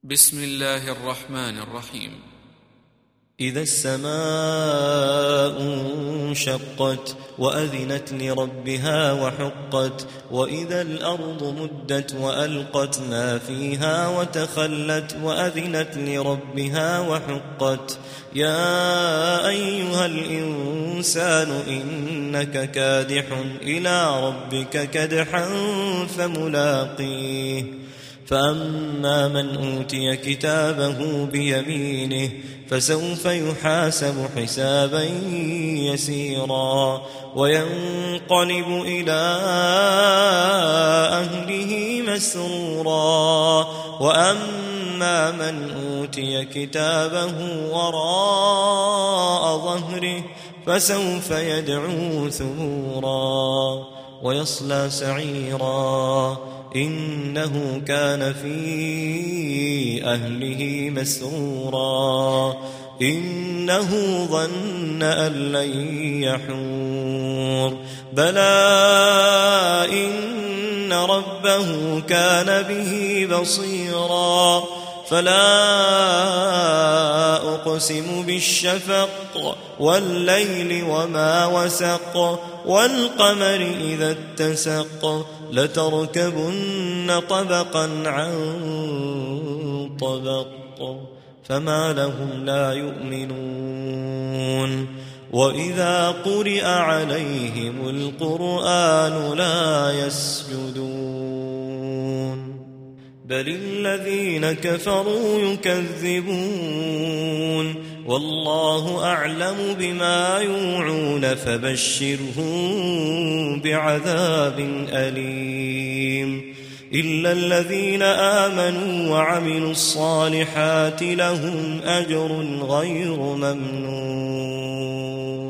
بسم الله الرحمن الرحيم. إذا السماء انشقت وأذنت لربها وحقت وإذا الأرض مدت وألقت ما فيها وتخلت وأذنت لربها وحقت يا أيها الإنسان إنك كادح إلى ربك كدحا فملاقيه فأما من أوتي كتابه بيمينه فسوف يحاسب حسابا يسيرا وينقلب إلى أهله مسرورا وأما من أوتي كتابه وراء ظهره فسوف يدعو ثبورا ويصلى سعيرا إنه كان في أهله مسرورا إنه ظن أن لن يحور بلى إن ربه كان به بصيرا فلا أقسم بالشفق والليل وما وسق والقمر إذا اتسق لتركبن طبقا عن طبق فما لهم لا يؤمنون وإذا قرئ عليهم القرآن لا يسجدون بل الذين كفروا يكذبون والله أعلم بما يوعون فبشرهم بعذاب أليم إلا الذين آمنوا وعملوا الصالحات لهم أجر غير ممنون.